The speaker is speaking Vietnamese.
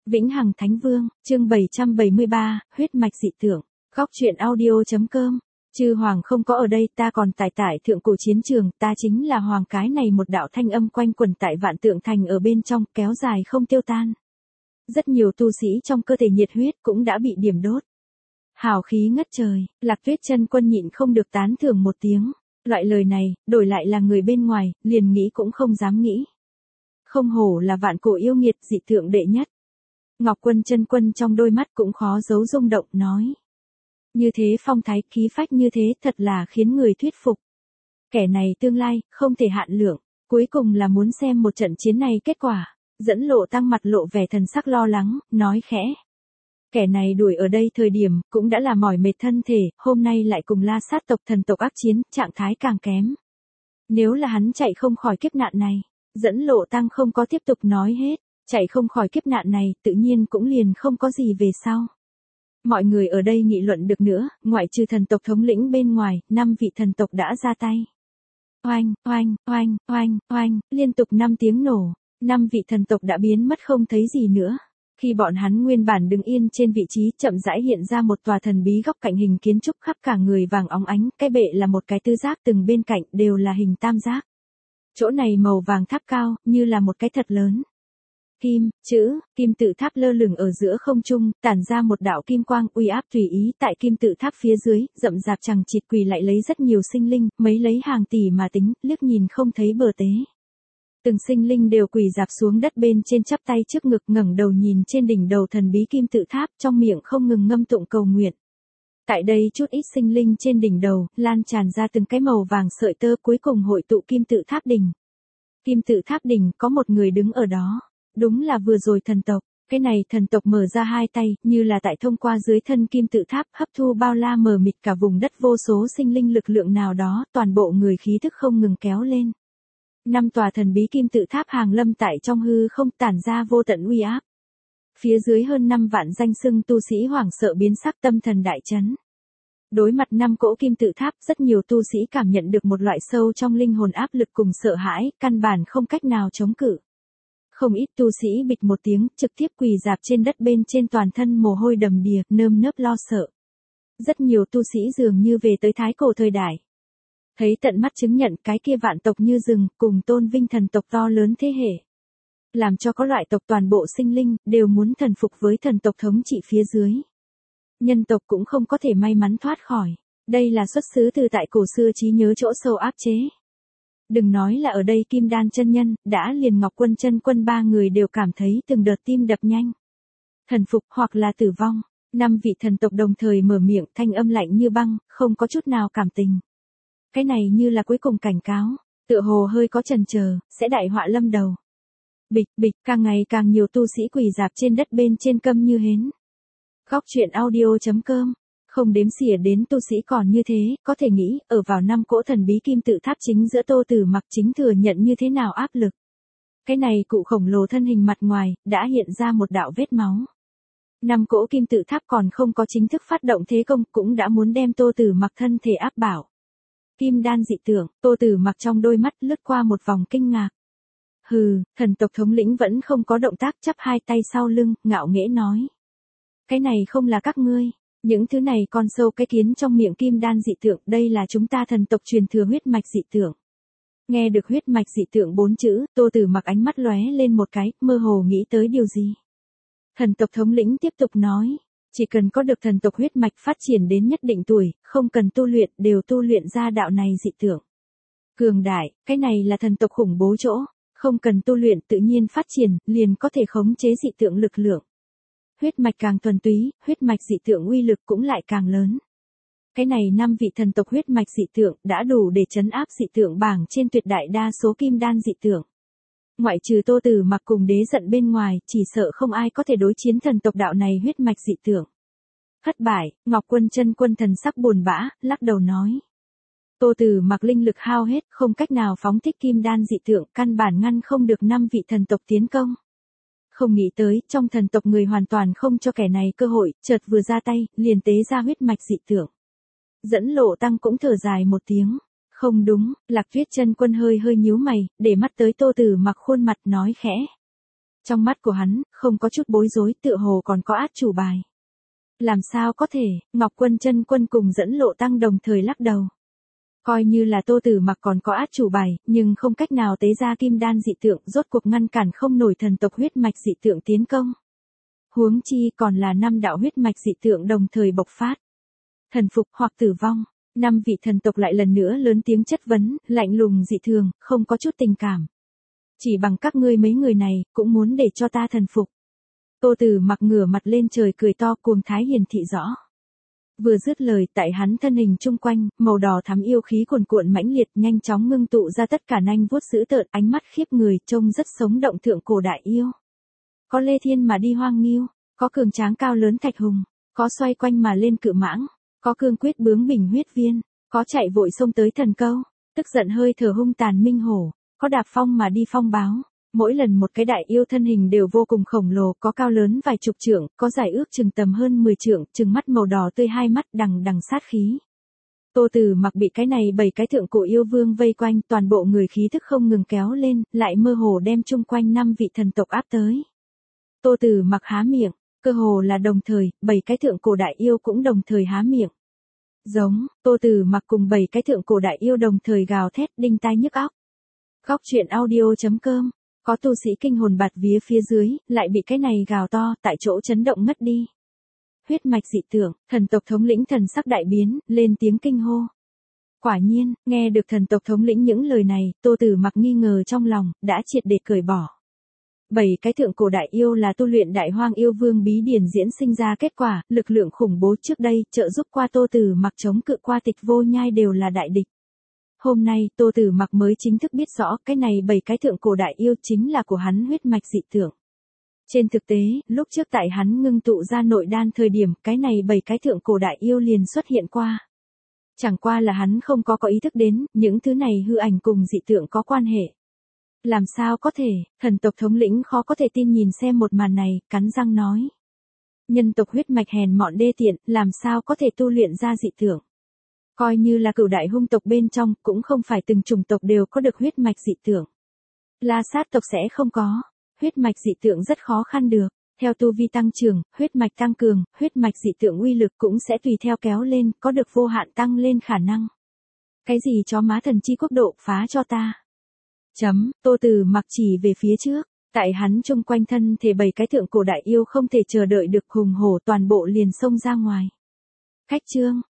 Vĩnh Hằng Thánh Vương, chương 773, huyết mạch dị tượng. Góc truyện audio.com. Chư hoàng không có ở đây, ta còn tại thượng cổ chiến trường, ta chính là hoàng. Cái này một đạo thanh âm quanh quẩn tại vạn tượng thành ở bên trong, kéo dài không tiêu tan. Rất nhiều tu sĩ trong cơ thể nhiệt huyết cũng đã bị điểm đốt. Hào khí ngất trời, Lạc Tuyết Chân Quân nhịn không được tán thưởng một tiếng. Loại lời này, đổi lại là người bên ngoài, liền nghĩ cũng không dám nghĩ. Không hổ là vạn cổ yêu nghiệt, dị tượng đệ nhất. Ngọc Quân Chân Quân trong đôi mắt cũng khó giấu rung động, nói. Như thế phong thái khí phách như thế thật là khiến người thuyết phục. Kẻ này tương lai, không thể hạn lượng, cuối cùng là muốn xem một trận chiến này kết quả. Dẫn Lộ Tăng mặt lộ vẻ thần sắc lo lắng, nói khẽ. Kẻ này đuổi ở đây thời điểm, cũng đã là mỏi mệt thân thể, hôm nay lại cùng La Sát tộc thần tộc ác chiến, trạng thái càng kém. Nếu là hắn chạy không khỏi kiếp nạn này, Dẫn Lộ Tăng không có tiếp tục nói hết. Chạy không khỏi kiếp nạn này, tự nhiên cũng liền không có gì về sau. Mọi người ở đây nghị luận được nữa, ngoại trừ thần tộc thống lĩnh bên ngoài, 5 vị thần tộc đã ra tay. Oanh, oanh, oanh, oanh, oanh, liên tục 5 tiếng nổ, 5 vị thần tộc đã biến mất không thấy gì nữa. Khi bọn hắn nguyên bản đứng yên trên vị trí, chậm rãi hiện ra một tòa thần bí góc cạnh hình kiến trúc khắp cả người vàng óng ánh, cái bệ là một cái tứ giác, từng bên cạnh đều là hình tam giác. Chỗ này màu vàng tháp cao, như là một cái thật lớn. Kim tự tháp lơ lửng ở giữa không trung, tản ra một đạo kim quang uy áp tùy ý. Tại kim tự tháp phía dưới, rậm rạp chằng chịt quỳ lại lấy rất nhiều sinh linh, mấy lấy hàng tỷ mà tính, liếc nhìn không thấy bờ tế. Từng sinh linh đều quỳ dạp xuống đất bên trên, chắp tay trước ngực, ngẩng đầu nhìn trên đỉnh đầu thần bí kim tự tháp, trong miệng không ngừng ngâm tụng cầu nguyện. Tại đây chút ít sinh linh trên đỉnh đầu, lan tràn ra từng cái màu vàng sợi tơ, cuối cùng hội tụ kim tự tháp đỉnh. Kim tự tháp đỉnh có một người đứng ở đó. Đúng là vừa rồi thần tộc. Cái này thần tộc mở ra hai tay, như là tại thông qua dưới thân kim tự tháp, hấp thu bao la mờ mịt cả vùng đất vô số sinh linh lực lượng nào đó, toàn bộ người khí thức không ngừng kéo lên. 5 tòa thần bí kim tự tháp hàng lâm tại trong hư không, tản ra vô tận uy áp. Phía dưới hơn 5 vạn danh xưng tu sĩ hoảng sợ biến sắc, tâm thần đại chấn. Đối mặt 5 cỗ kim tự tháp, rất nhiều tu sĩ cảm nhận được một loại sâu trong linh hồn áp lực cùng sợ hãi, căn bản không cách nào chống cự. Không ít tu sĩ bịch một tiếng, trực tiếp quỳ dạp trên đất bên trên, toàn thân mồ hôi đầm đìa, nơm nớp lo sợ. Rất nhiều tu sĩ dường như về tới thái cổ thời đại. Thấy tận mắt chứng nhận cái kia vạn tộc như rừng, cùng tôn vinh thần tộc to lớn thế hệ. Làm cho có loại tộc toàn bộ sinh linh, đều muốn thần phục với thần tộc thống trị phía dưới. Nhân tộc cũng không có thể may mắn thoát khỏi. Đây là xuất xứ từ tại cổ xưa trí nhớ chỗ sâu áp chế. Đừng nói là ở đây Kim Đan chân nhân, đã liền Ngọc Quân Chân Quân 3 người đều cảm thấy từng đợt tim đập nhanh. Thần phục hoặc là tử vong. 5 vị thần tộc đồng thời mở miệng, thanh âm lạnh như băng, không có chút nào cảm tình. Cái này như là cuối cùng cảnh cáo, tựa hồ hơi có chần chờ, sẽ đại họa lâm đầu. Bịch bịch, càng ngày càng nhiều tu sĩ quỳ dạp trên đất bên trên, câm như hến. Góc truyện audio.com. Không đếm xỉa đến tu sĩ còn như thế, có thể nghĩ, ở vào 5 cỗ thần bí kim tự tháp chính giữa, Tô Tử Mặc chính thừa nhận như thế nào áp lực. Cái này cụ khổng lồ thân hình mặt ngoài, đã hiện ra một đạo vết máu. 5 cỗ kim tự tháp còn không có chính thức phát động thế công, cũng đã muốn đem Tô Tử Mặc thân thể áp bảo. Kim đan dị tượng, Tô Tử Mặc trong đôi mắt lướt qua một vòng kinh ngạc. Hừ, thần tộc thống lĩnh vẫn không có động tác, chắp hai tay sau lưng, ngạo nghễ nói. Cái này không là các ngươi. Những thứ này con sâu cái kiến trong miệng kim đan dị tượng, đây là chúng ta thần tộc truyền thừa huyết mạch dị tượng. Nghe được huyết mạch dị tượng 4 chữ, Tô Tử Mặc ánh mắt lóe lên một cái, mơ hồ nghĩ tới điều gì. Thần tộc thống lĩnh tiếp tục nói, chỉ cần có được thần tộc huyết mạch phát triển đến nhất định tuổi, không cần tu luyện, đều tu luyện ra đạo này dị tượng. Cường đại, cái này là thần tộc khủng bố chỗ, không cần tu luyện tự nhiên phát triển, liền có thể khống chế dị tượng lực lượng. Huyết mạch càng thuần túy, huyết mạch dị tượng uy lực cũng lại càng lớn. Cái này 5 vị thần tộc huyết mạch dị tượng đã đủ để trấn áp dị tượng bảng trên tuyệt đại đa số kim đan dị tượng. Ngoại trừ Tô Tử Mặc cùng Đế Giận bên ngoài, chỉ sợ không ai có thể đối chiến thần tộc đạo này huyết mạch dị tượng. Thất bại, Ngọc Quân Chân Quân thần sắc buồn bã, lắc đầu nói. Tô Tử Mặc linh lực hao hết, không cách nào phóng thích kim đan dị tượng, căn bản ngăn không được 5 vị thần tộc tiến công. Không nghĩ tới, trong thần tộc người hoàn toàn không cho kẻ này cơ hội, chợt vừa ra tay, liền tế ra huyết mạch dị tượng. Dẫn Lộ Tăng cũng thở dài một tiếng. Không đúng, Lạc Tuyết Chân Quân hơi nhíu mày, để mắt tới Tô Tử Mặc khuôn mặt, nói khẽ. Trong mắt của hắn, không có chút bối rối, tựa hồ còn có át chủ bài. Làm sao có thể, Ngọc Quân Chân Quân cùng Dẫn Lộ Tăng đồng thời lắc đầu. Coi như là Tô Tử Mặc còn có át chủ bài, nhưng không cách nào tế ra kim đan dị tượng, rốt cuộc ngăn cản không nổi thần tộc huyết mạch dị tượng tiến công. Huống chi còn là 5 đạo huyết mạch dị tượng đồng thời bộc phát. Thần phục hoặc tử vong, 5 vị thần tộc lại lần nữa lớn tiếng chất vấn, lạnh lùng dị thường, không có chút tình cảm. Chỉ bằng các ngươi mấy người này, cũng muốn để cho ta thần phục. Tô Tử Mặc ngửa mặt lên trời cười to, cuồng thái hiển thị rõ. Vừa dứt lời, tại hắn thân hình chung quanh, màu đỏ thắm yêu khí cuồn cuộn mãnh liệt, nhanh chóng ngưng tụ ra tất cả nanh vuốt dữ tợn, ánh mắt khiếp người, trông rất sống động thượng cổ đại yêu. Có lê thiên mà đi hoang nghiêu, có cường tráng cao lớn thạch hùng, có xoay quanh mà lên cự mãng, có cương quyết bướng bình huyết viên, có chạy vội xông tới thần câu, tức giận hơi thở hung tàn minh hổ, có đạp phong mà đi phong báo. Mỗi lần một cái đại yêu thân hình đều vô cùng khổng lồ, có cao lớn vài chục trượng, có dài ước chừng tầm hơn 10 trượng, trừng mắt màu đỏ tươi, hai mắt đằng đằng sát khí. Tô Tử Mặc bị cái này 7 cái thượng cổ yêu vương vây quanh, toàn bộ người khí thức không ngừng kéo lên, lại mơ hồ đem chung quanh 5 vị thần tộc áp tới. Tô Tử Mặc há miệng, cơ hồ là đồng thời, 7 cái thượng cổ đại yêu cũng đồng thời há miệng. Giống, Tô Tử Mặc cùng 7 cái thượng cổ đại yêu đồng thời gào thét, đinh tai nhức óc. Góc truyện audio.com. Có tu sĩ kinh hồn bạt vía phía dưới, lại bị cái này gào to, tại chỗ chấn động ngất đi. Huyết mạch dị tượng, thần tộc thống lĩnh thần sắc đại biến, lên tiếng kinh hô. Quả nhiên, nghe được thần tộc thống lĩnh những lời này, Tô Tử Mặc nghi ngờ trong lòng, đã triệt để cởi bỏ. 7 cái thượng cổ đại yêu là tu luyện đại hoang yêu vương bí điển diễn sinh ra kết quả, lực lượng khủng bố trước đây, trợ giúp qua Tô Tử Mặc chống cự qua Tịch Vô Nhai đều là đại địch. Hôm nay, Tô Tử Mặc mới chính thức biết rõ, cái này 7 cái thượng cổ đại yêu chính là của hắn huyết mạch dị tượng. Trên thực tế, lúc trước tại hắn ngưng tụ ra nội đan thời điểm, cái này 7 cái thượng cổ đại yêu liền xuất hiện qua. Chẳng qua là hắn không có ý thức đến, những thứ này hư ảnh cùng dị tượng có quan hệ. Làm sao có thể, thần tộc thống lĩnh khó có thể tin nhìn xem một màn này, cắn răng nói. Nhân tộc huyết mạch hèn mọn đê tiện, làm sao có thể tu luyện ra dị tượng. Coi như là cửu đại hung tộc bên trong, cũng không phải từng chủng tộc đều có được huyết mạch dị tượng. La Sát tộc sẽ không có. Huyết mạch dị tượng rất khó khăn được. Theo tu vi tăng trưởng, huyết mạch tăng cường, huyết mạch dị tượng uy lực cũng sẽ tùy theo kéo lên, có được vô hạn tăng lên khả năng. Cái gì chó má thần chi quốc độ, phá cho ta. Tô Tử Mặc chỉ về phía trước. Tại hắn chung quanh thân thể 7 cái thượng cổ đại yêu không thể chờ đợi được hùng hổ, toàn bộ liền xông ra ngoài. Khách chương,